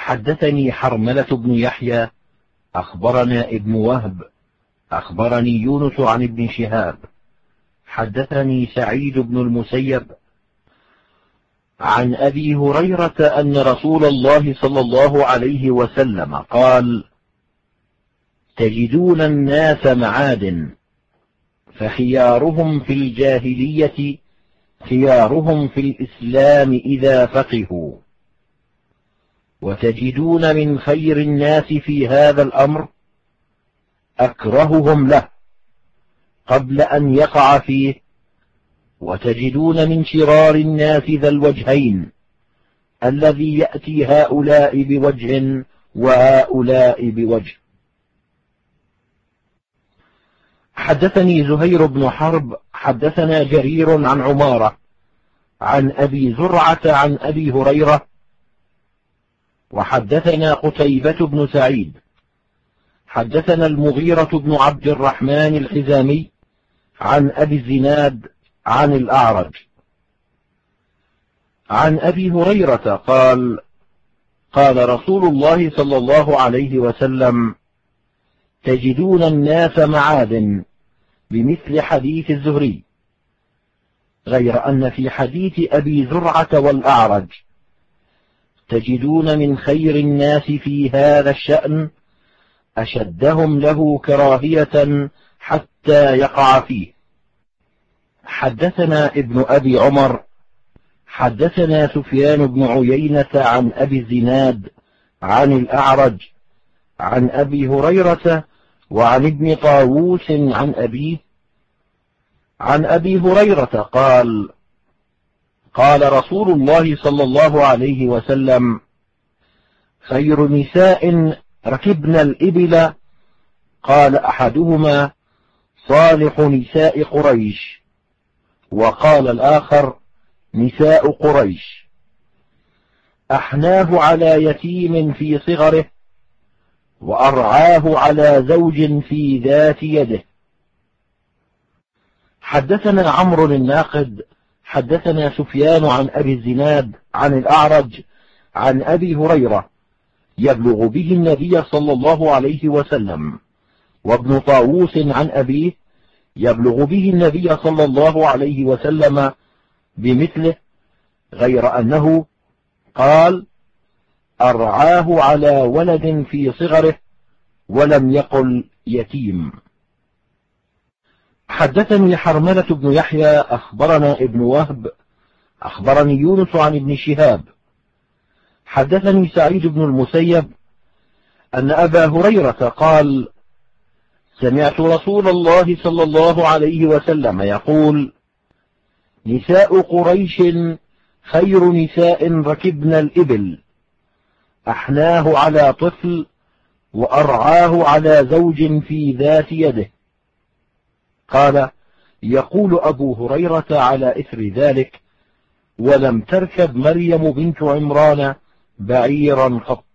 حدثني حرملة بن يحيى أخبرنا ابن وهب أخبرني يونس عن ابن شهاب حدثني سعيد بن المسيب عن أبي هريرة أن رسول الله صلى الله عليه وسلم قال: تجدون الناس معادن، فخيارهم في الجاهلية خيارهم في الإسلام إذا فقهوا، وتجدون من خير الناس في هذا الأمر أكرههم له قبل أن يقع فيه، وتجدون من شرار الناس ذا الوجهين الذي يأتي هؤلاء بوجه وهؤلاء بوجه. حدثني زهير بن حرب حدثنا جرير عن عمارة عن أبي زرعة عن أبي هريرة، وحدثنا قتيبة بن سعيد حدثنا المغيرة بن عبد الرحمن الحزامي عن أبي الزناد عن الأعرج عن أبي هريرة قال: قال رسول الله صلى الله عليه وسلم: تجدون الناس معادن، بمثل حديث الزهري، غير أن في حديث أبي زرعة والأعرج تجدون من خير الناس في هذا الشأن أشدهم له كراهية حتى يقع فيه. حدثنا ابن أبي عمر حدثنا سفيان بن عيينة عن أبي الزناد عن الأعرج عن أبي هريرة وعن ابن طاووس عن أبيه عن أبي هريرة قال: قال رسول الله صلى الله عليه وسلم: خير نساء ركبن الإبل، قال أحدهما: صالح نساء قريش، وقال الآخر: نساء قريش. أحناه على يتيم في صغره، وأرعاه على زوج في ذات يده. حدثنا عمرو الناقد حدثنا سفيان عن أبي الزناد عن الأعرج عن أبي هريرة يبلغ به النبي صلى الله عليه وسلم، وابن طاووس عن أبيه يبلغ به النبي صلى الله عليه وسلم بمثله، غير أنه قال: أرعاه على ولد في صغره، ولم يقل يتيم. حدثني حرملة بن يحيى أخبرنا ابن وهب أخبرني يونس عن ابن شهاب حدثني سعيد بن المسيب أن أبا هريرة قال: سمعت رسول الله صلى الله عليه وسلم يقول: نساء قريش خير نساء ركبن الإبل، أحناه على طفل، وأرعاه على زوج في ذات يده. قال: يقول أبو هريرة على إثر ذلك: ولم تركب مريم بنت عمران بعيرا قط.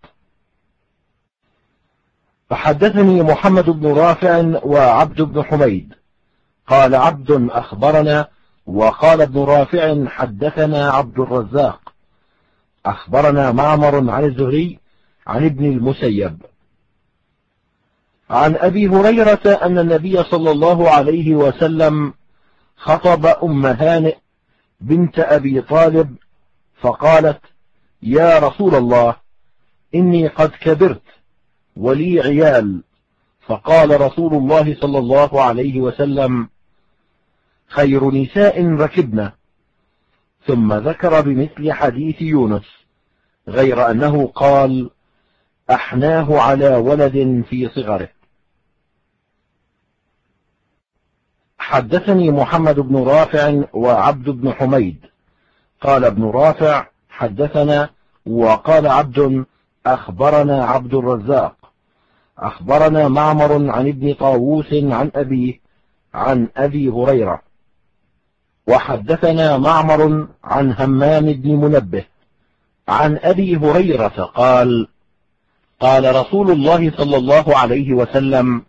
فحدثني محمد بن رافع وعبد بن حميد قال عبد أخبرنا، وقال ابن رافع حدثنا عبد الرزاق أخبرنا معمر عن الزهري عن ابن المسيب عن أبي هريرة أن النبي صلى الله عليه وسلم خطب أم هانئ بنت أبي طالب فقالت: يا رسول الله، إني قد كبرت ولي عيال. فقال رسول الله صلى الله عليه وسلم: خير نساء ركبنا، ثم ذكر بمثل حديث يونس، غير أنه قال: أحناه على ولد في صغره. حدثني محمد بن رافع وعبد بن حميد قال ابن رافع حدثنا، وقال عبد أخبرنا عبد الرزاق أخبرنا معمر عن ابن طاووس عن أبيه عن أبي هريرة. وحدثنا معمر عن همام بن منبه عن أبي هريرة قال: قال رسول الله صلى الله عليه وسلم: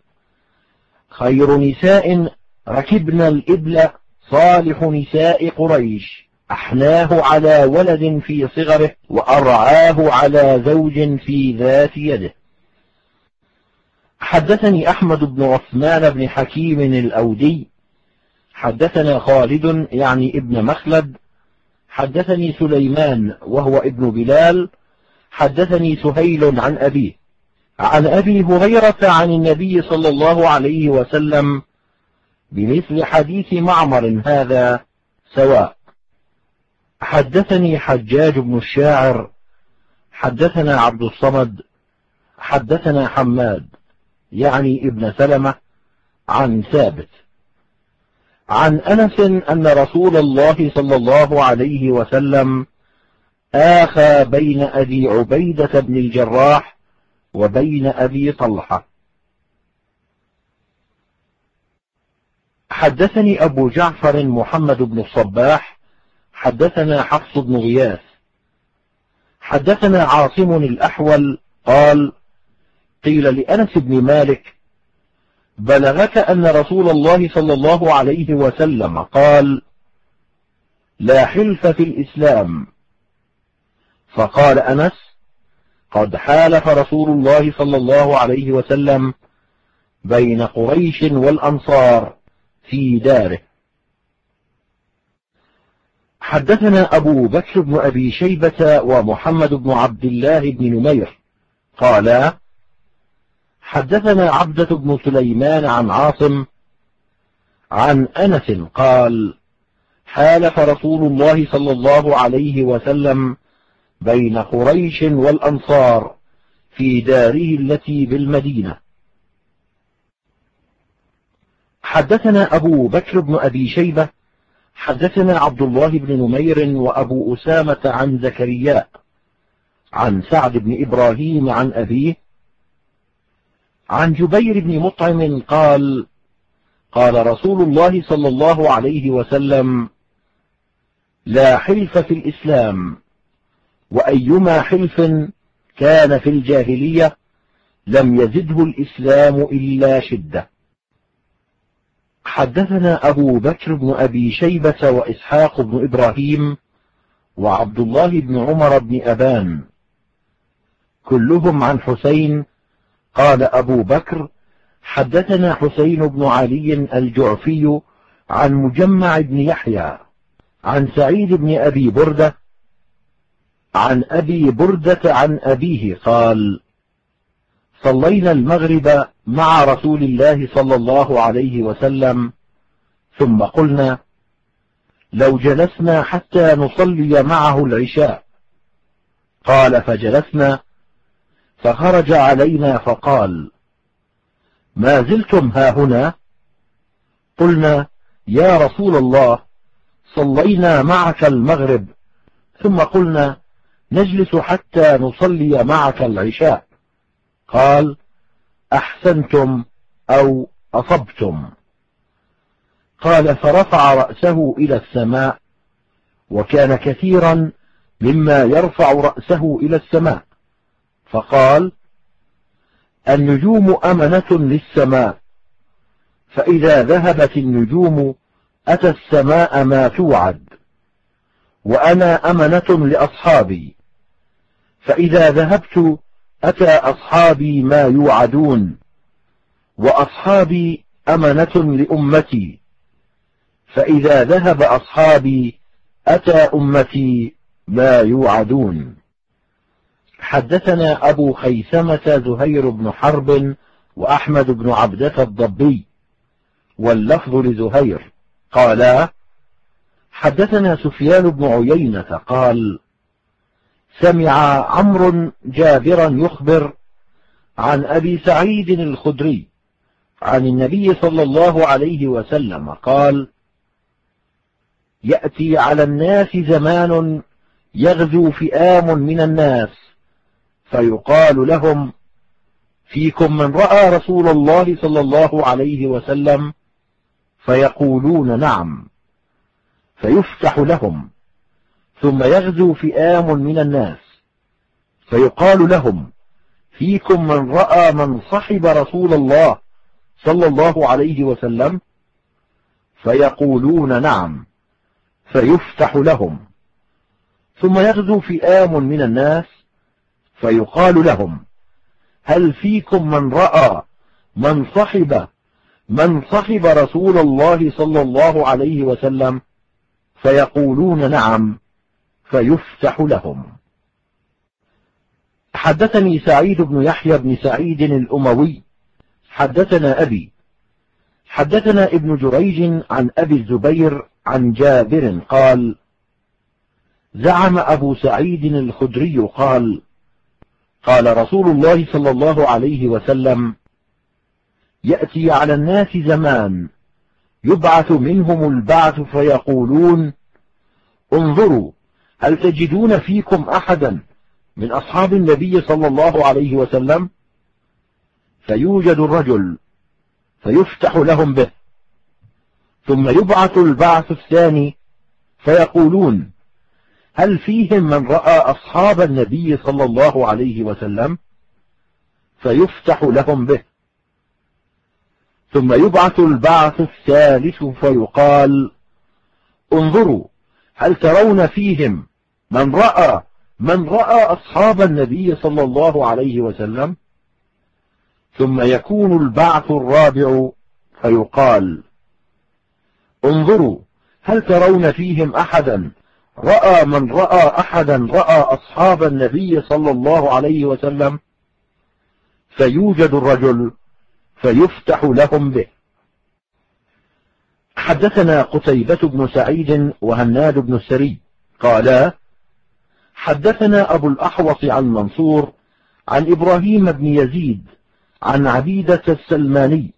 خير نساء ركبن الإبل صالح نساء قريش، أحناه على ولد في صغره وأرعاه على زوج في ذات يده. حدثني أحمد بن عثمان بن حكيم الأودي حدثنا خالد يعني ابن مخلد حدثني سليمان وهو ابن بلال حدثني سهيل عن أبيه عن أبي هريرة عن النبي صلى الله عليه وسلم بمثل حديث معمر هذا سواء. حدثني حجاج بن الشاعر حدثنا عبد الصمد حدثنا حماد يعني ابن سلمة عن ثابت عن أنس أن رسول الله صلى الله عليه وسلم آخى بين أبي عبيدة بن الجراح وبين أبي طلحة. حدثني أبو جعفر محمد بن الصباح حدثنا حفص بن غياث حدثنا عاصم الأحول قال قيل لأنس بن مالك بلغك أن رسول الله صلى الله عليه وسلم قال لا حلف في الإسلام؟ فقال أنس قد حالف رسول الله صلى الله عليه وسلم بين قريش والأنصار في داره. حدثنا أبو بكر بن أبي شيبة ومحمد بن عبد الله بن نمير قالا حدثنا عبدة بن سليمان عن عاصم عن أنس قال حالف رسول الله صلى الله عليه وسلم بين قريش والأنصار في داره التي بالمدينة. حدثنا أبو بكر بن أبي شيبة حدثنا عبد الله بن نمير وأبو أسامة عن زكريا عن سعد بن إبراهيم عن أبيه عن جبير بن مطعم قال قال رسول الله صلى الله عليه وسلم لا حلف في الإسلام وأيما حلف كان في الجاهلية لم يزده الإسلام إلا شدة. حدثنا أبو بكر بن أبي شيبة وإسحاق بن إبراهيم وعبد الله بن عمر بن أبان كلهم عن حسين قال أبو بكر حدثنا حسين بن علي الجعفي عن مجمع بن يحيى عن سعيد بن أبي بردة عن أبي بردة عن أبيه قال صلينا المغرب مع رسول الله صلى الله عليه وسلم ثم قلنا لو جلسنا حتى نصلي معه العشاء قال فجلسنا فخرج علينا فقال ما زلتم هاهنا؟ قلنا يا رسول الله صلينا معك المغرب ثم قلنا نجلس حتى نصلي معك العشاء قال أحسنتم أو أصبتم. قال فرفع رأسه إلى السماء وكان كثيرا مما يرفع رأسه إلى السماء فقال النجوم أمنة للسماء فإذا ذهبت النجوم أتى السماء ما توعد وأنا أمنة لأصحابي فإذا ذهبت أتى أصحابي ما يوعدون وأصحابي أمنة لأمتي فإذا ذهب أصحابي أتى أمتي ما يوعدون. حدثنا أبو خيثمة زهير بن حرب وأحمد بن عبدة الضبي واللفظ لزهير قالا حدثنا سفيان بن عيينة قال سمع عمرو جابرا يخبر عن أبي سعيد الخدري عن النبي صلى الله عليه وسلم قال يأتي على الناس زمان يغزو فئام من الناس فيقال لهم فيكم من رأى رسول الله صلى الله عليه وسلم فيقولون نعم فيفتح لهم ثم يغزو فئام من الناس فيقال لهم فيكم من رأى من صحب رسول الله صلى الله عليه وسلم فيقولون نعم فيفتح لهم، ثم يغزو فئام من الناس فيقال لهم: هل فيكم من رأى من صحب رسول الله صلى الله عليه وسلم؟ فيقولون: نعم، فيفتح لهم. حدثني سعيد بن يحيى بن سعيد الأموي حدثنا أبي حدثنا ابن جريج عن أبي الزبير عن جابر قال: زعم أبو سعيد الخدري قال: قال رسول الله صلى الله عليه وسلم: يأتي على الناس زمان يبعث منهم البعث فيقولون: انظروا هل تجدون فيكم أحدا من أصحاب النبي صلى الله عليه وسلم؟ فيوجد الرجل فيفتح لهم به، ثم يبعث البعث الثاني فيقولون: هل فيهم من رأى أصحاب النبي صلى الله عليه وسلم؟ فيفتح لهم به، ثم يبعث البعث الثالث فيقال: انظروا هل ترون فيهم من رأى أصحاب النبي صلى الله عليه وسلم؟ ثم يكون البعث الرابع فيقال: انظروا هل ترون فيهم أحدا رأى أصحاب النبي صلى الله عليه وسلم؟ فيوجد الرجل فيفتح لهم به. حدثنا قتيبة بن سعيد وهناد بن السري قالا: حدثنا أبو الأحوص عن منصور عن إبراهيم بن يزيد عن عبيدة السلماني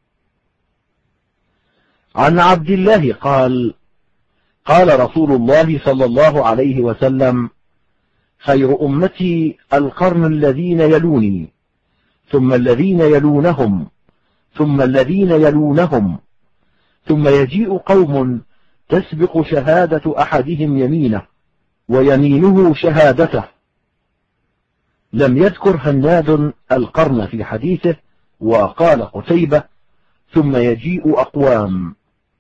عن عبد الله قال: قال رسول الله صلى الله عليه وسلم: خير أمتي القرن الذين يلوني، ثم الذين يلونهم، ثم الذين يلونهم، ثم يجيء قوم تسبق شهادة أحدهم يمينه ويمينه شهادته. لم يذكر هناد القرن في حديثه، وقال قتيبة: ثم يجيء أقوام.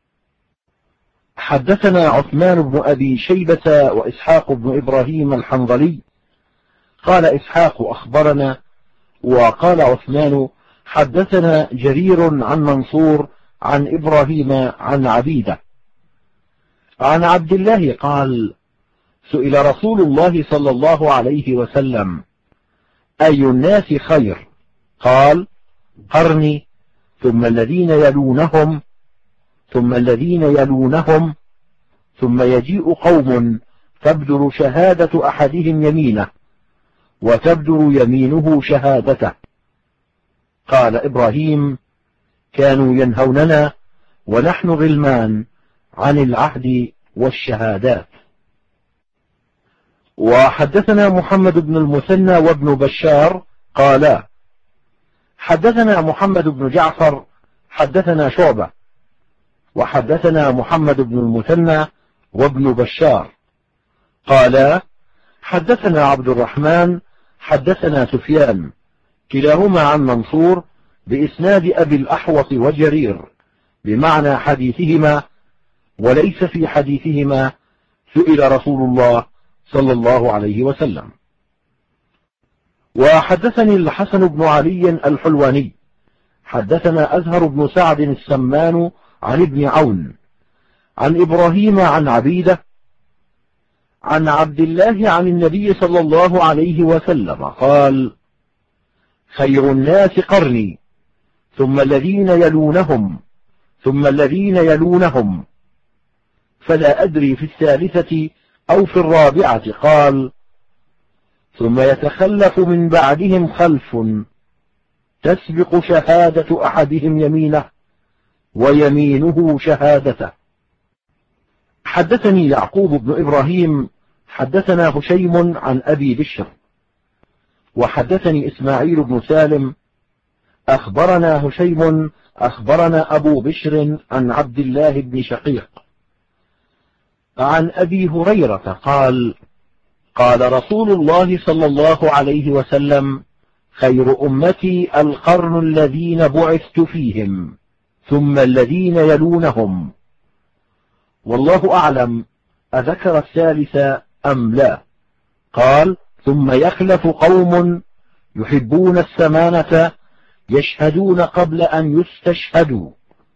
حدثنا عثمان بن أبي شيبة وإسحاق بن إبراهيم الحنظلي قال إسحاق: أخبرنا، وقال عثمان: حدثنا جرير عن منصور عن إبراهيم عن عبيدة عن عبد الله قال: سئل رسول الله صلى الله عليه وسلم: أي الناس خير؟ قال: قرني، ثم الذين يلونهم، ثم الذين يلونهم، ثم يجيء قوم تبدر شهادة أحدهم يمينه وتبدر يمينه شهادته. قال إبراهيم: كانوا ينهوننا ونحن غلمان عن العهد والشهادات. وحدثنا محمد بن المثنى وابن بشار قالا: حدثنا محمد بن جعفر حدثنا شعبة، وحدثنا محمد بن المثنى وابن بشار قالا: حدثنا عبد الرحمن حدثنا سفيان، كلاهما عن منصور بإسناد أبي الأحوص وجرير بمعنى حديثهما، وليس في حديثهما سئل رسول الله صلى الله عليه وسلم. وحدثني الحسن بن علي الحلواني حدثنا أزهر بن سعد السمان عن ابن عون عن إبراهيم عن عبيدة عن عبد الله عن النبي صلى الله عليه وسلم قال: خير الناس قرني، ثم الذين يلونهم، ثم الذين يلونهم، فلا أدري في الثالثة أو في الرابعة. قال: ثم يتخلف من بعدهم خلف تسبق شهادة أحدهم يمينه ويمينه شهادته. حدثني يعقوب بن إبراهيم حدثنا هشيم عن أبي بشر، وحدثني إسماعيل بن سالم أخبرنا هشيم أخبرنا أبو بشر عن عبد الله بن شقيق عن أبي هريرة قال: قال رسول الله صلى الله عليه وسلم: خير أمتي القرن الذين بعثت فيهم، ثم الذين يلونهم. والله أعلم أذكر الثالث أم لا؟ قال: ثم يخلف قوم يحبون السمانة يشهدون قبل أن يستشهدوا.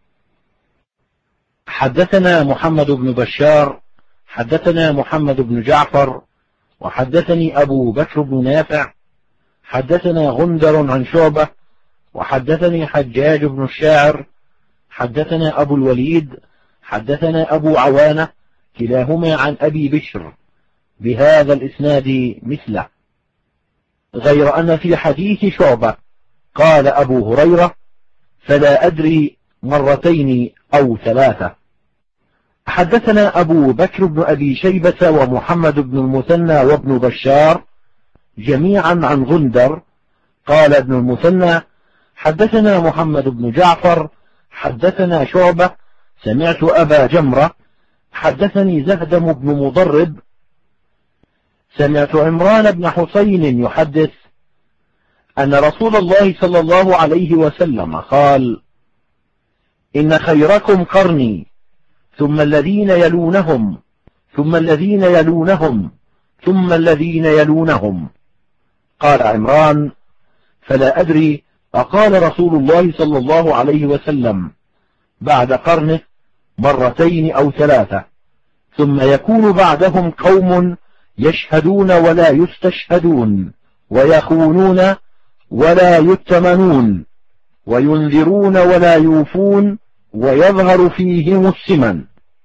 حدثنا محمد بن بشار حدثنا محمد بن جعفر وحدثني أبو بكر بن نافع حدثنا غندر عن شعبة وحدثني حجاج بن الشاعر حدثنا أبو الوليد حدثنا أبو عوانة كلاهما عن أبي بشر بهذا الإسناد مثله، غير أن في حديث شعبة قال أبو هريرة: فلا أدري مرتين أو ثلاثة. حدثنا أبو بكر بن أبي شيبة ومحمد بن المثنى وابن بشار جميعا عن غندر. قال ابن المثنى: حدثنا محمد بن جعفر حدثنا شعبة سمعت أبا جمرة حدثني زهدم بن مضرب سمعت عمران بن حسين يحدث أن رسول الله صلى الله عليه وسلم قال: إن خيركم قرني ثم الذين يلونهم ثم الذين يلونهم ثم الذين يلونهم. قال عمران: فلا أدري أقال رسول الله صلى الله عليه وسلم بعد قرنه مرتين أو ثلاثة، ثم يكون بعدهم قوم يشهدون ولا يستشهدون ويخونون ولا يتمنون وينذرون ولا يوفون ويظهر فيهم السمن.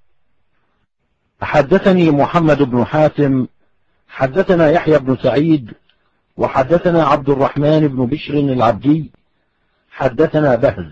حدثني محمد بن حاتم حدثنا يحيى بن سعيد وحدثنا عبد الرحمن بن بشر العبدي حدثنا بهز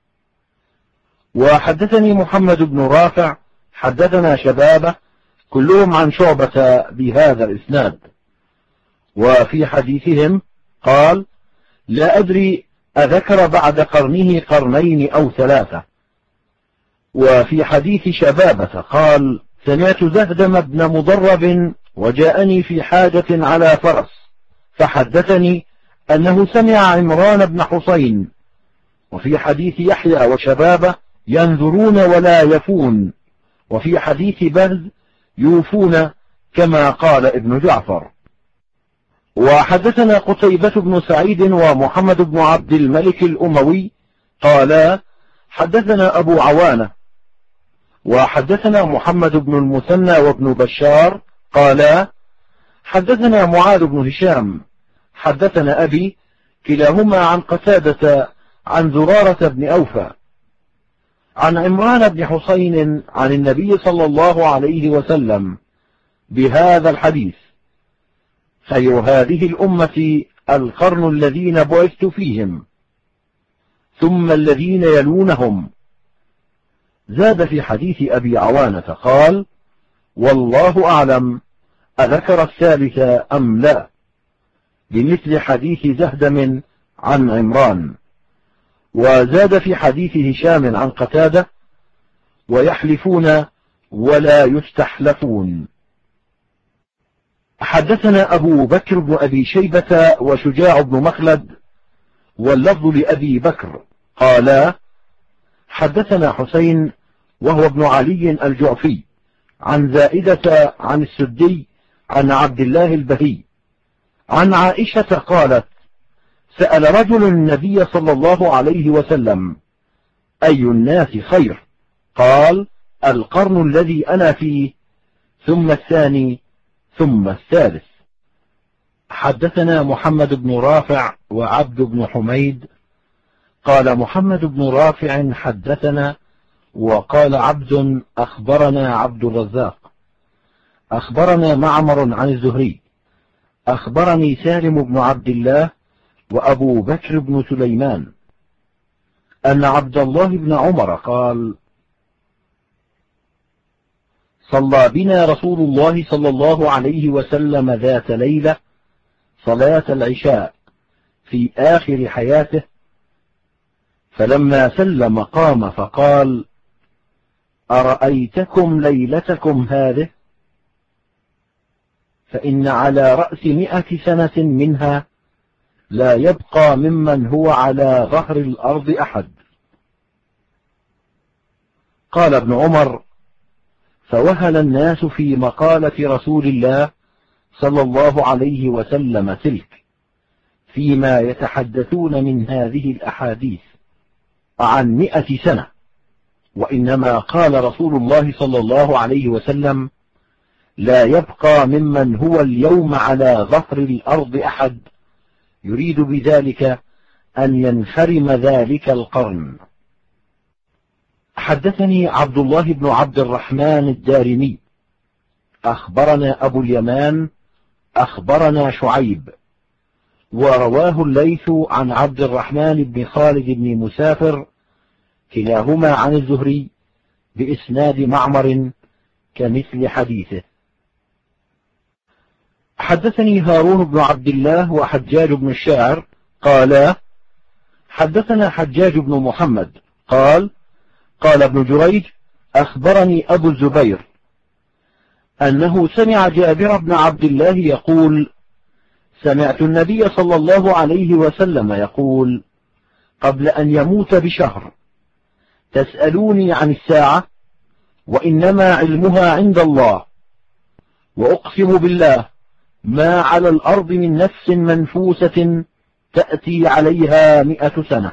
وحدثني محمد بن رافع حدثنا شبابه كلهم عن شعبة بهذا الإسناد. وفي حديثهم قال: لا أدري أذكر بعد قرنه قرنين أو ثلاثة. وفي حديث شبابة قال: سمعت زهدم بن مضرب وجاءني في حاجة على فرس فحدثني أنه سمع عمران بن حسين. وفي حديث يحيى وشبابة ينذرون ولا يفون، وفي حديث بهز يوفون كما قال ابن جعفر. وحدثنا قتيبة بن سعيد ومحمد بن عبد الملك الأموي قالا: حدثنا أبو عوانة وحدثنا محمد بن المثنى وابن بشار قالا: حدثنا معاذ بن هشام حدثنا أبي كلاهما عن قتادة عن زرارة بن أوفى عن عمران بن حسين عن النبي صلى الله عليه وسلم بهذا الحديث: خير هذه الأمة القرن الذين بعثت فيهم ثم الذين يلونهم. زاد في حديث أبي عوانة قال: والله أعلم أذكر الثالث أم لا، بمثل حديث زهدم عن عمران. وزاد في حديث هشام عن قتادة: ويحلفون ولا يستحلفون. حدثنا أبو بكر بن أبي شيبة وشجاع بن مخلد واللفظ لأبي بكر قالا: حدثنا حسين وهو ابن علي الجعفي عن زائدة عن السدي عن عبد الله البهي عن عائشة قالت: سأل رجل النبي صلى الله عليه وسلم: أي الناس خير؟ قال: القرن الذي أنا فيه ثم الثاني ثم الثالث. حدثنا محمد بن رافع وعبد بن حميد. قال محمد بن رافع: حدثنا، وقال عبد: أخبرنا عبد الرزاق أخبرنا معمر عن الزهري أخبرني سالم بن عبد الله وأبو بكر بن سليمان أن عبد الله بن عمر قال: صلى بنا رسول الله صلى الله عليه وسلم ذات ليلة صلاة العشاء في آخر حياته، فلما سلم قام فقال: أرأيتكم ليلتكم هذه؟ فإن على رأس 100 سنة منها لا يبقى ممن هو على ظهر الأرض أحد. قال ابن عمر: فوهل الناس في مقالة رسول الله صلى الله عليه وسلم تلك فيما يتحدثون من هذه الأحاديث عن 100 سنة، وإنما قال رسول الله صلى الله عليه وسلم: لا يبقى ممن هو اليوم على ظهر الأرض أحد يريد بذلك أن ينخرم ذلك القرن. حدثني عبد الله بن عبد الرحمن الدارمي أخبرنا أبو اليمان أخبرنا شعيب، ورواه الليث عن عبد الرحمن بن خالد بن مسافر كلاهما عن الزهري بإسناد معمر كمثل حديثه. حدثني هارون بن عبد الله وحجاج بن الشاعر قالا: حدثنا حجاج بن محمد قال: قال ابن جريج: أخبرني أبو الزبير أنه سمع جابر بن عبد الله يقول: سمعت النبي صلى الله عليه وسلم يقول قبل أن يموت بشهر: تسألوني عن الساعة وإنما علمها عند الله، وأقسم بالله ما على الأرض من نفس منفوسة تأتي عليها 100 سنة.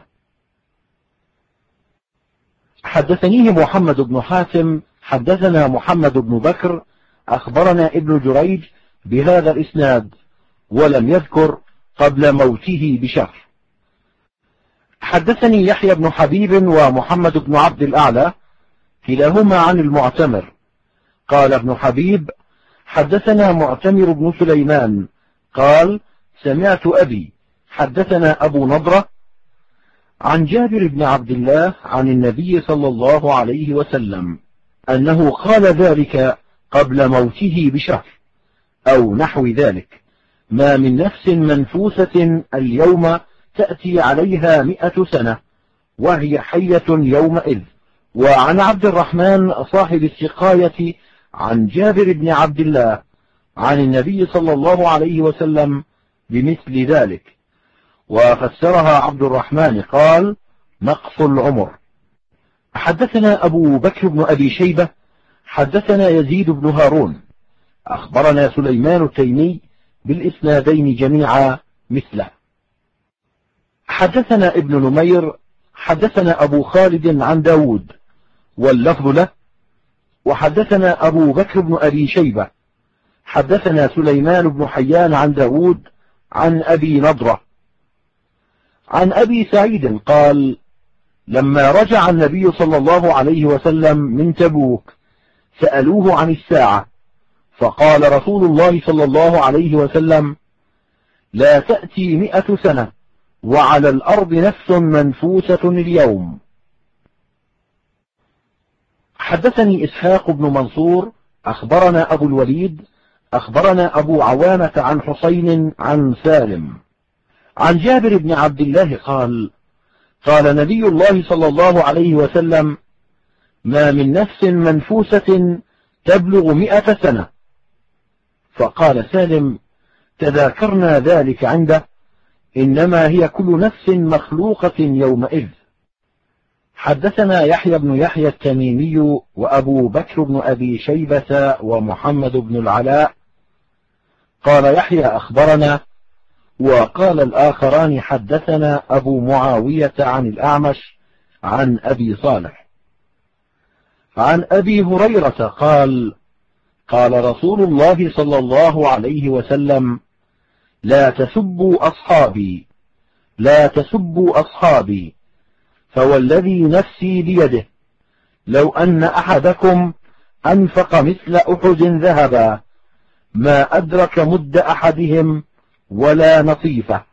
حدثنيه محمد بن حاتم حدثنا محمد بن بكر أخبرنا ابن جريج بهذا الإسناد، ولم يذكر قبل موته بشهر. حدثني يحيى بن حبيب ومحمد بن عبد الأعلى كلاهما عن المعتمر. قال ابن حبيب: حدثنا معتمر بن سليمان قال: سمعت أبي حدثنا أبو نضرة عن جابر بن عبد الله عن النبي صلى الله عليه وسلم أنه قال ذلك قبل موته بشهر أو نحو ذلك: ما من نفس منفوسة اليوم تأتي عليها 100 سنة وهي حية يومئذ. وعن عبد الرحمن صاحب السقاية عن جابر بن عبد الله عن النبي صلى الله عليه وسلم بمثل ذلك، وفسرها عبد الرحمن قال: نقص العمر. حدثنا أبو بكر بن أبي شيبة حدثنا يزيد بن هارون أخبرنا سليمان التيمي بالإسنادين جميعا مثله. حدثنا ابن نمير حدثنا أبو خالد عن داود واللفظ له، وحدثنا أبو بكر بن أبي شيبة حدثنا سليمان بن حيان عن داود عن أبي نضرة عن أبي سعيد قال: لما رجع النبي صلى الله عليه وسلم من تبوك سألوه عن الساعة، فقال رسول الله صلى الله عليه وسلم: لا تأتي 100 سنة وعلى الأرض نفس منفوسة اليوم. حدثني إسحاق بن منصور أخبرنا أبو الوليد أخبرنا أبو عوانة عن حسين عن سالم عن جابر بن عبد الله قال: قال نبي الله صلى الله عليه وسلم: ما من نفس منفوسة تبلغ 100 سنة. فقال سالم: تذاكرنا ذلك عنده، إنما هي كل نفس مخلوقة يومئذ. حدثنا يحيى بن يحيى التميمي وأبو بكر بن أبي شيبة ومحمد بن العلاء. قال يحيى: أخبرنا، وقال الآخران: حدثنا أبو معاوية عن الأعمش عن أبي صالح عن أبي هريرة قال: قال رسول الله صلى الله عليه وسلم: لا تسبوا أصحابي، لا تسبوا أصحابي، فوالذي نفسي بيده لو أن أحدكم أنفق مثل أحد ذهبا ما أدرك مد أحدهم ولا نصيفه.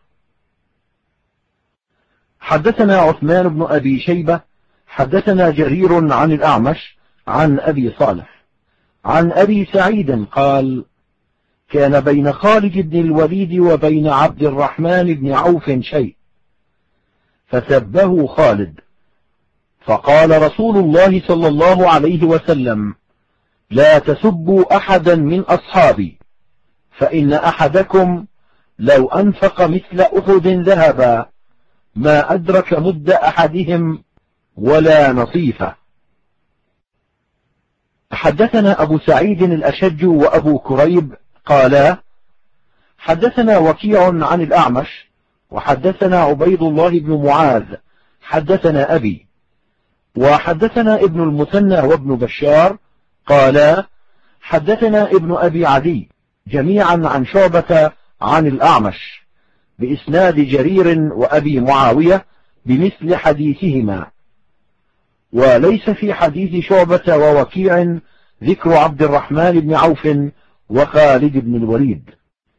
حدثنا عثمان بن أبي شيبة حدثنا جرير عن الأعمش عن أبي صالح عن أبي سعيد قال: كان بين خالد بن الوليد وبين عبد الرحمن بن عوف شيء، فسبه خالد، فقال رسول الله صلى الله عليه وسلم: لا تسبوا أحدا من أصحابي، فإن أحدكم لو أنفق مثل أحد ذهبا ما أدرك مد أحدهم ولا نصيفه. حدثنا أبو سعيد الأشج وأبو كريب قالا حدثنا وكيع عن الأعمش وحدثنا عبيد الله بن معاذ حدثنا أبي وحدثنا ابن المثنى وابن بشار قالا حدثنا ابن أبي عدي جميعا عن شعبة عن الأعمش بإسناد جرير وأبي معاوية بمثل حديثهما، وليس في حديث شعبة ووكيع ذكر عبد الرحمن بن عوف وخالد بن الوليد.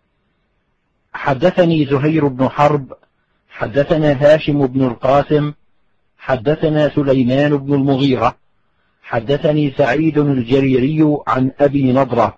حدثني زهير بن حرب حدثنا هاشم بن القاسم حدثنا سليمان بن المغيرة حدثني سعيد الجريري عن أبي نضرة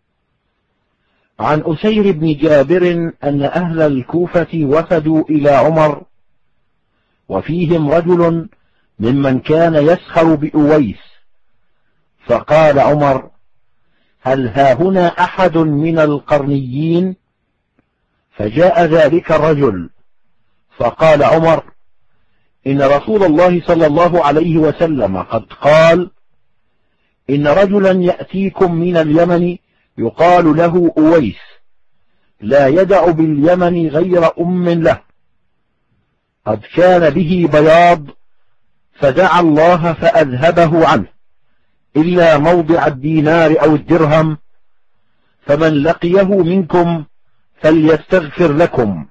عن أسير بن جابر أن أهل الكوفة وفدوا إلى عمر وفيهم رجل ممن كان يسخر بأويس، فقال عمر: هل هاهنا أحد من القرنيين؟ فجاء ذلك الرجل فقال عمر: إن رسول الله صلى الله عليه وسلم قد قال: إن رجلا يأتيكم من اليمن يقال له أويس لا يدع باليمن غير أم له، قد كان به بياض فدعا الله فأذهبه عنه إلا موضع الدينار أو الدرهم، فمن لقيه منكم فليستغفر لكم.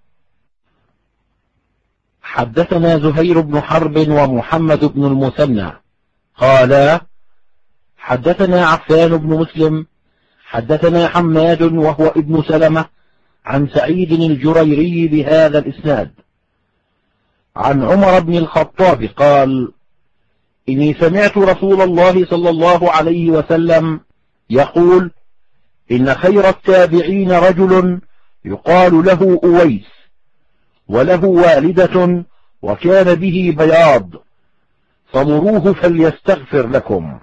حدثنا زهير بن حرب ومحمد بن المثنى قالا حدثنا عفان بن مسلم حدثنا حماد وهو ابن سلمة عن سعيد الجريري بهذا الإسناد عن عمر بن الخطاب قال: إني سمعت رسول الله صلى الله عليه وسلم يقول: إن خير التابعين رجل يقال له أويس وله والدة وكان به بياض، فمروه فليستغفر لكم.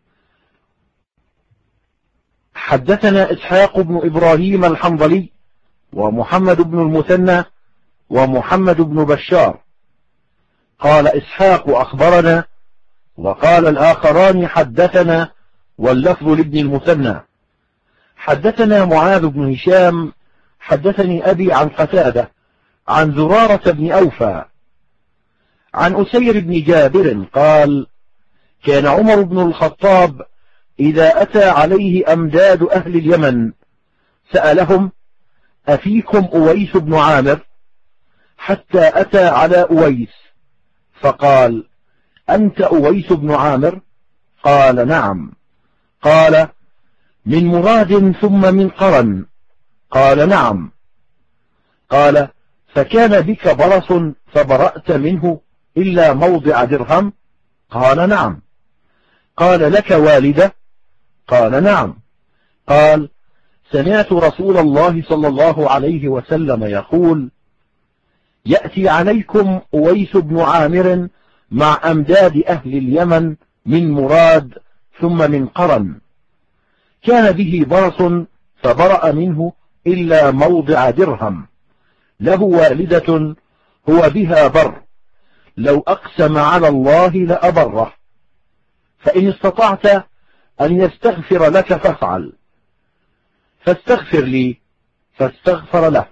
حدثنا إسحاق بن إبراهيم الحنظلي ومحمد بن المثنى ومحمد بن بشار قال إسحاق أخبرنا، وقال الآخران حدثنا، واللفظ لابن المثنى. حدثنا معاذ بن هشام حدثني أبي عن قتادة عن زرارة بن أوفى عن أسير بن جابر قال: كان عمر بن الخطاب إذا أتى عليه أمداد أهل اليمن سألهم: أفيكم أويس بن عامر؟ حتى أتى على أويس فقال: أنت أويس بن عامر؟ قال: نعم. قال: من مراد ثم من قرن؟ قال: نعم. قال: فكان بك برص فبرأت منه إلا موضع درهم؟ قال: نعم. قال: لك والدة؟ قال: نعم. قال: سمعت رسول الله صلى الله عليه وسلم يقول: يأتي عليكم أويس بن عامر مع أمداد أهل اليمن من مراد ثم من قرن، كان به برص فبرأ منه إلا موضع درهم، له والدة هو بها بر، لو أقسم على الله لأبره، فإن استطعت أن يستغفر لك فافعل، فاستغفر لي، فاستغفر له.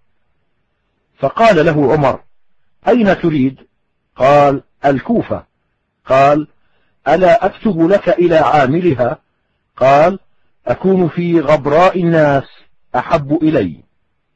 فقال له عمر: أين تريد؟ قال: الكوفة. قال: ألا أكتب لك إلى عاملها؟ قال: أكون في غبراء الناس أحب إلي.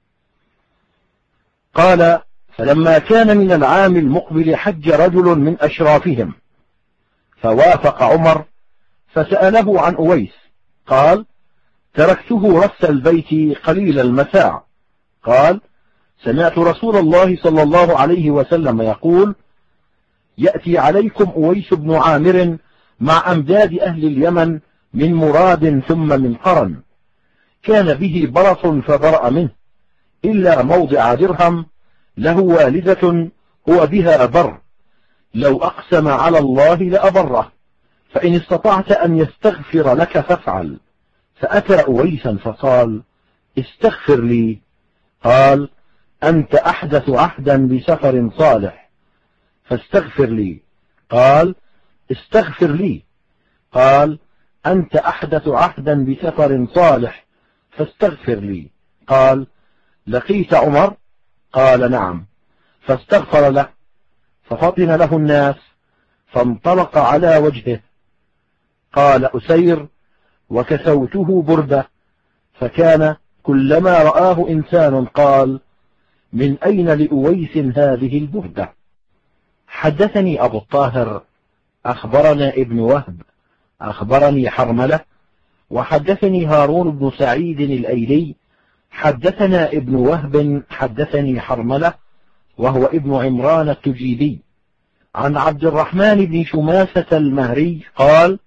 قال: فلما كان من العام المقبل حج رجل من أشرافهم فوافق عمر فسأله عن أويس، قال: تركته رث البيت قليل المتاع. قال: سمعت رسول الله صلى الله عليه وسلم يقول: يأتي عليكم أويس بن عامر مع أمداد أهل اليمن من مراد ثم من قرن، كان به برص فبرأ منه إلا موضع درهم، له والدة هو بها بر، لو أقسم على الله لأبره، فإن استطعت أن يستغفر لك فافعل. فأتى أويسا فقال: استغفر لي. قال: أنت أحدث عهدا بسفر صالح، فاستغفر لي. قال: استغفر لي. قال: أنت أحدث عهدا بسفر صالح فاستغفر لي. قال: لقيت عمر؟ قال: نعم. فاستغفر له، ففطن له الناس فانطلق على وجهه. قال أسير: وكسوته بردة، فكان كلما رآه إنسان قال: من أين لأويس هذه البردة؟ حدثني أبو الطاهر أخبرنا ابن وهب أخبرني حرملة، وحدثني هارون بن سعيد الأيلي حدثنا ابن وهب حدثني حرملة وهو ابن عمران التجيبي عن عبد الرحمن بن شماسة المهري قال: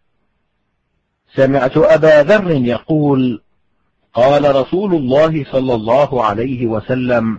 سمعت أبا ذر يقول: قال رسول الله صلى الله عليه وسلم: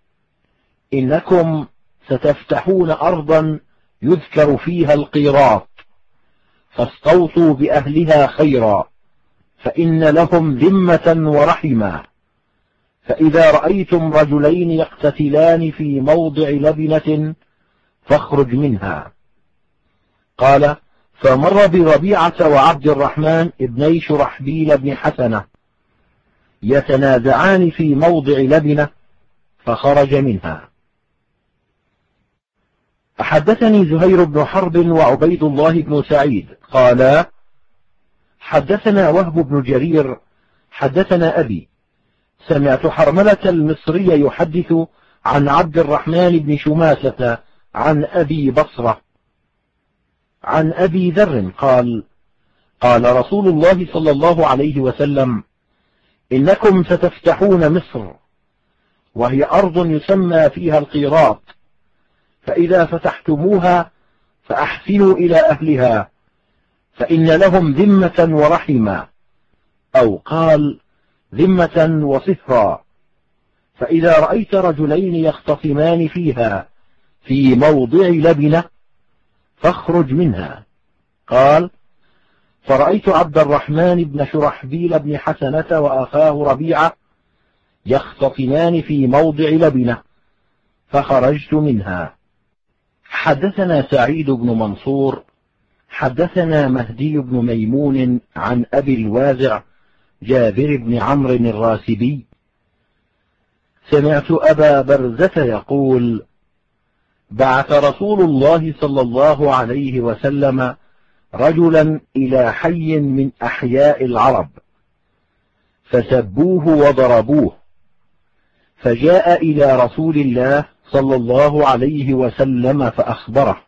إنكم ستفتحون أرضا يذكر فيها القيراط، فاستوصوا بأهلها خيرا، فإن لهم ذمة ورحما. فإذا رأيتم رجلين يقتتلان في موضع لبنة فاخرج منها. قال: فمر بربيعة وعبد الرحمن ابني شرحبيل بن حسنة يتنازعان في موضع لبنة فخرج منها. حدثني زهير بن حرب وعبيد الله بن سعيد قالا: حدثنا وهب بن جرير حدثنا أبي، سمعت حرملة المصري يحدث عن عبد الرحمن بن شماسة عن أبي بصرة عن أبي ذر قال: قال رسول الله صلى الله عليه وسلم: إنكم ستفتحون مصر، وهي أرض يسمى فيها القيراط، فإذا فتحتموها فأحسنوا إلى أهلها، فإن لهم ذمة ورحما، أو قال ذمة وصهرا. فإذا رأيت رجلين يختصمان فيها في موضع لبنة فاخرج منها. قال: فرأيت عبد الرحمن بن شرحبيل بن حسنة وأخاه ربيعة يختصمان في موضع لبنة فخرجت منها. حدثنا سعيد بن منصور حدثنا مهدي بن ميمون عن أبي الوازع جابر بن عمرو الراسبي سمعت أبا برزة يقول: بعث رسول الله صلى الله عليه وسلم رجلا إلى حي من أحياء العرب فسبوه وضربوه، فجاء إلى رسول الله صلى الله عليه وسلم فأخبره،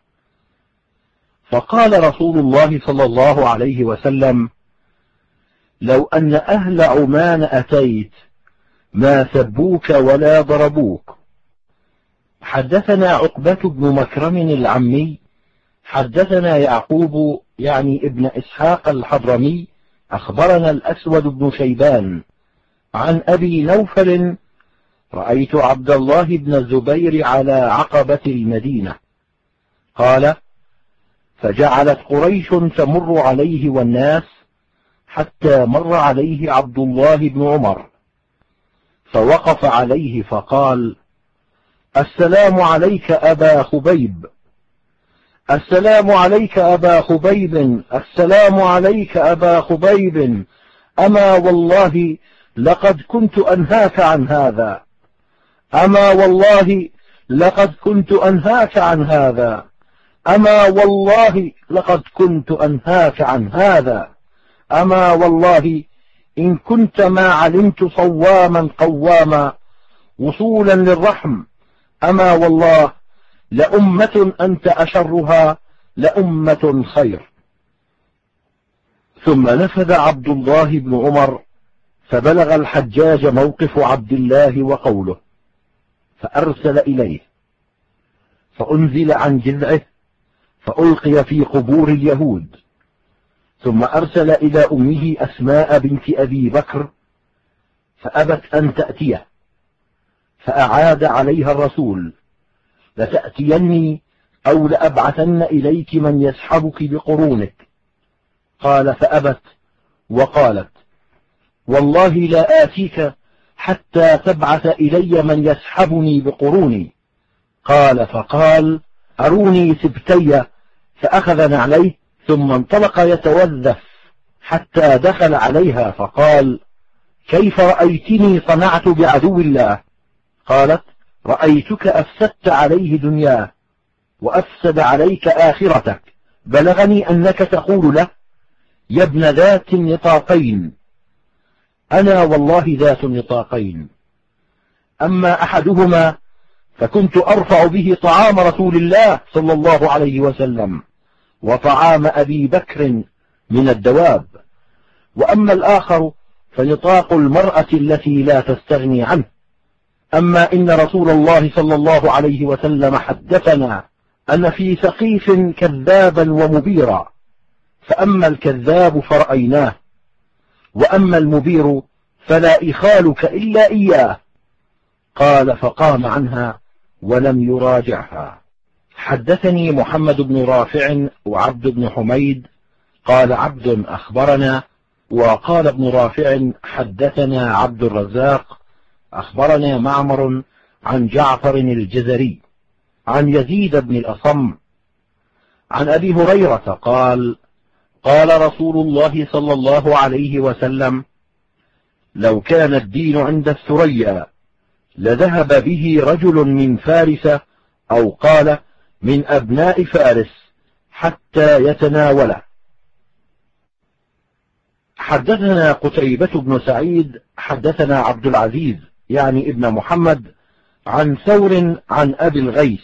فقال رسول الله صلى الله عليه وسلم: لو أن أهل عمان أتيت ما سبوك ولا ضربوك. حدثنا عقبة بن مكرم العمي حدثنا يعقوب يعني ابن إسحاق الحضرمي أخبرنا الأسود بن شيبان عن أبي نوفل: رأيت عبد الله بن الزبير على عقبة المدينة. قال: فجعلت قريش تمر عليه والناس حتى مر عليه عبد الله بن عمر، فوقف عليه فقال: السلام عليك أبا خبيب، السلام عليك أبا خبيب، السلام عليك أبا خبيب، أما والله لقد كنت أنهاك عن هذا، أما والله لقد كنت أنهاك عن هذا، أما والله لقد كنت أنهاك عن هذا، أما والله إن كنت ما علمت صواما قواما وصولا للرحم، أما والله لأمة أنت أشرها لأمة خير. ثم نفذ عبد الله بن عمر فبلغ الحجاج موقف عبد الله وقوله، فأرسل إليه فأنزل عن جذعه فألقي في قبور اليهود، ثم أرسل إلى أمه أسماء بنت أبي بكر فأبت أن تأتيه، فأعاد عليها الرسول: لتأتيني أو لأبعثن إليك من يسحبك بقرونك. قال: فأبت وقالت: والله لا آتيك حتى تبعث إلي من يسحبني بقروني. قال: فقال: أروني سبتي، فأخذ نعليه ثم انطلق يتوذف، حتى دخل عليها فقال: كيف رأيتني صنعت بعدو الله؟ قالت: رأيتك أفسدت عليه دنياه وأفسد عليك آخرتك، بلغني أنك تقول له: يا ابن ذات النطاقين. أنا والله ذات النطاقين، أما أحدهما فكنت أرفع به طعام رسول الله صلى الله عليه وسلم وطعام أبي بكر من الدواب، وأما الآخر فنطاق المرأة التي لا تستغني عنه. أما إن رسول الله صلى الله عليه وسلم حدثنا أن في ثقيف كذابا ومبيرا، فأما الكذاب فرأيناه، وأما المبير فلا إخالك إلا إياه. قال: فقام عنها ولم يراجعها. حدثني محمد بن رافع وعبد بن حميد قال عبد أخبرنا، وقال ابن رافع: حدثنا عبد الرزاق أخبرنا معمر عن جعفر الجزري عن يزيد بن الأصم عن أبي هريرة قال: قال رسول الله صلى الله عليه وسلم: لو كان الدين عند الثريا لذهب به رجل من فارس، أو قال من أبناء فارس، حتى يتناوله. حدثنا قتيبة بن سعيد حدثنا عبد العزيز يعني ابن محمد عن ثور عن أبي الغيث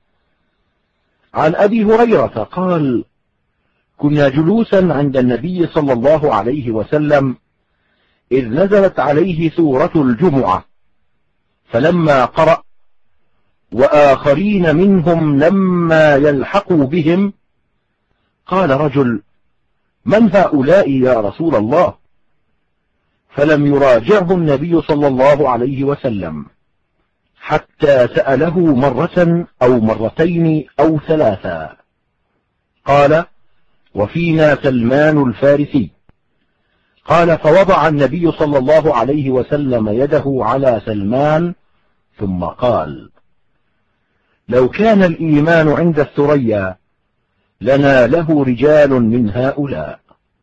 عن أبي هريرة قال: كنا جلوسا عند النبي صلى الله عليه وسلم إذ نزلت عليه سورة الجمعة، فلما قرأ: وآخرين منهم لما يلحقوا بهم، قال رجل: من هؤلاء يا رسول الله؟ فلم يراجعه النبي صلى الله عليه وسلم حتى سأله مرة أو مرتين أو ثلاثا. قال: وفينا سلمان الفارسي. قال: فوضع النبي صلى الله عليه وسلم يده على سلمان ثم قال: لو كان الإيمان عند الثريا لناله رجال من هؤلاء.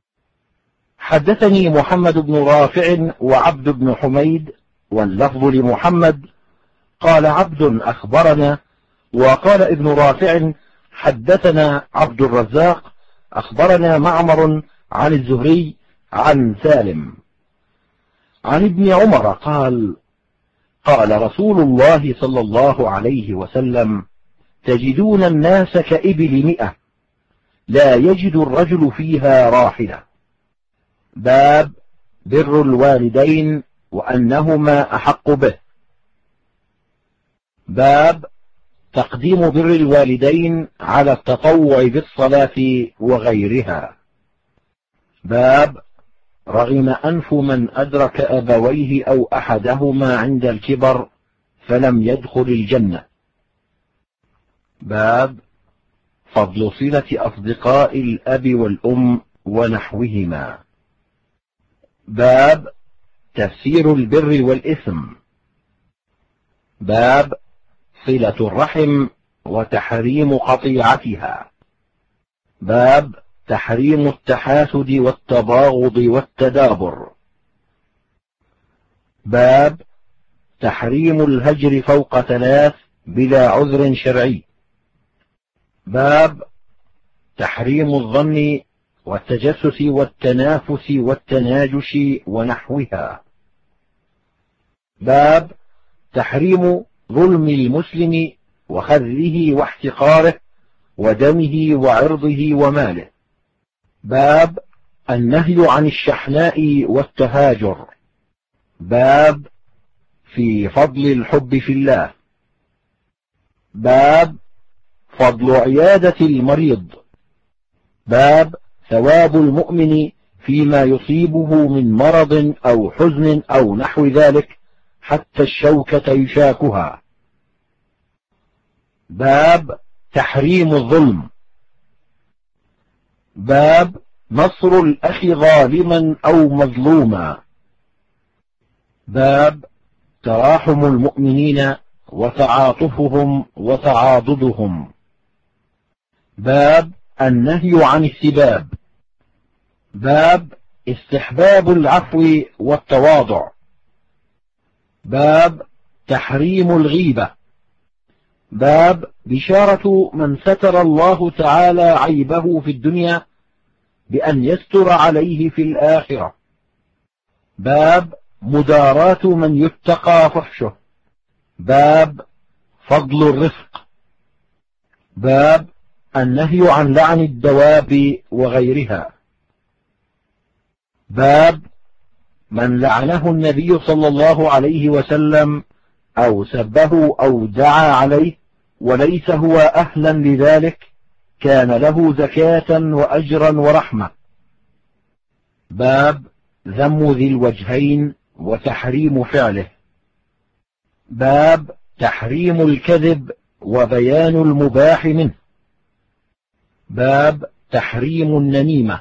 حدثني محمد بن رافع وعبد بن حميد واللفظ لمحمد قال عبد أخبرنا، وقال ابن رافع: حدثنا عبد الرزاق أخبرنا معمر عن الزهري عن سالم عن ابن عمر قال: قال رسول الله صلى الله عليه وسلم: تجدون الناس كإبل 100 لا يجد الرجل فيها راحلة. باب بر الوالدين وأنهما أحق به. باب تقديم بر الوالدين على التطوع بالصلاة وغيرها. باب رغم أنف من أدرك أبويه أو أحدهما عند الكبر فلم يدخل الجنة. باب فضل صلة أصدقاء الأب والأم ونحوهما. باب تفسير البر والإثم. باب صلة الرحم وتحريم قطيعتها. باب تحريم التحاسد والتباغض والتدابر. باب تحريم الهجر فوق 3 بلا عذر شرعي. باب تحريم الظن والتجسس والتنافس والتناجش ونحوها. باب تحريم ظلم المسلم وخذله واحتقاره ودمه وعرضه وماله. باب النهي عن الشحناء والتهاجر. باب في فضل الحب في الله. باب فضل عيادة المريض. باب ثواب المؤمن فيما يصيبه من مرض أو حزن أو نحو ذلك حتى الشوكة يشاكها. باب تحريم الظلم. باب نصر الأخ ظالما أو مظلوما. باب تراحم المؤمنين وتعاطفهم وتعاضدهم. باب النهي عن السباب. باب استحباب العفو والتواضع. باب تحريم الغيبة. باب بشارة من ستر الله تعالى عيبه في الدنيا بأن يستر عليه في الآخرة. باب مداراة من يتقى فحشه. باب فضل الرفق. باب النهي عن لعن الدواب وغيرها. باب من لعنه النبي صلى الله عليه وسلم أو سبه أو دعا عليه وليس هو أهلا لذلك كان له زكاة وأجرا ورحمة. باب ذم ذي الوجهين وتحريم فعله. باب تحريم الكذب وبيان المباح منه. باب تحريم النميمة.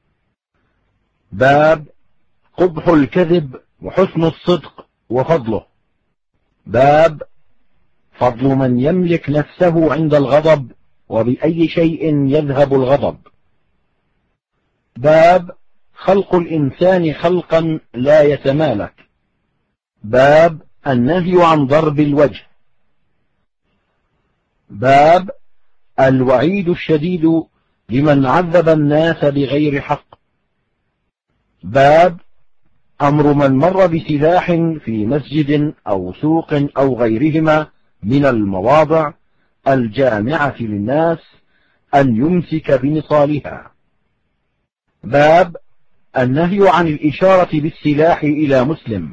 باب قبح الكذب وحسن الصدق وفضله. باب فضل من يملك نفسه عند الغضب وبأي شيء يذهب الغضب. باب خلق الإنسان خلقا لا يتمالك. باب النهي عن ضرب الوجه. باب الوعيد الشديد لمن عذب الناس بغير حق. باب أمر من مر بسلاح في مسجد أو سوق أو غيرهما من المواضع الجامعة للناس أن يمسك بنصالها. باب النهي عن الإشارة بالسلاح إلى مسلم.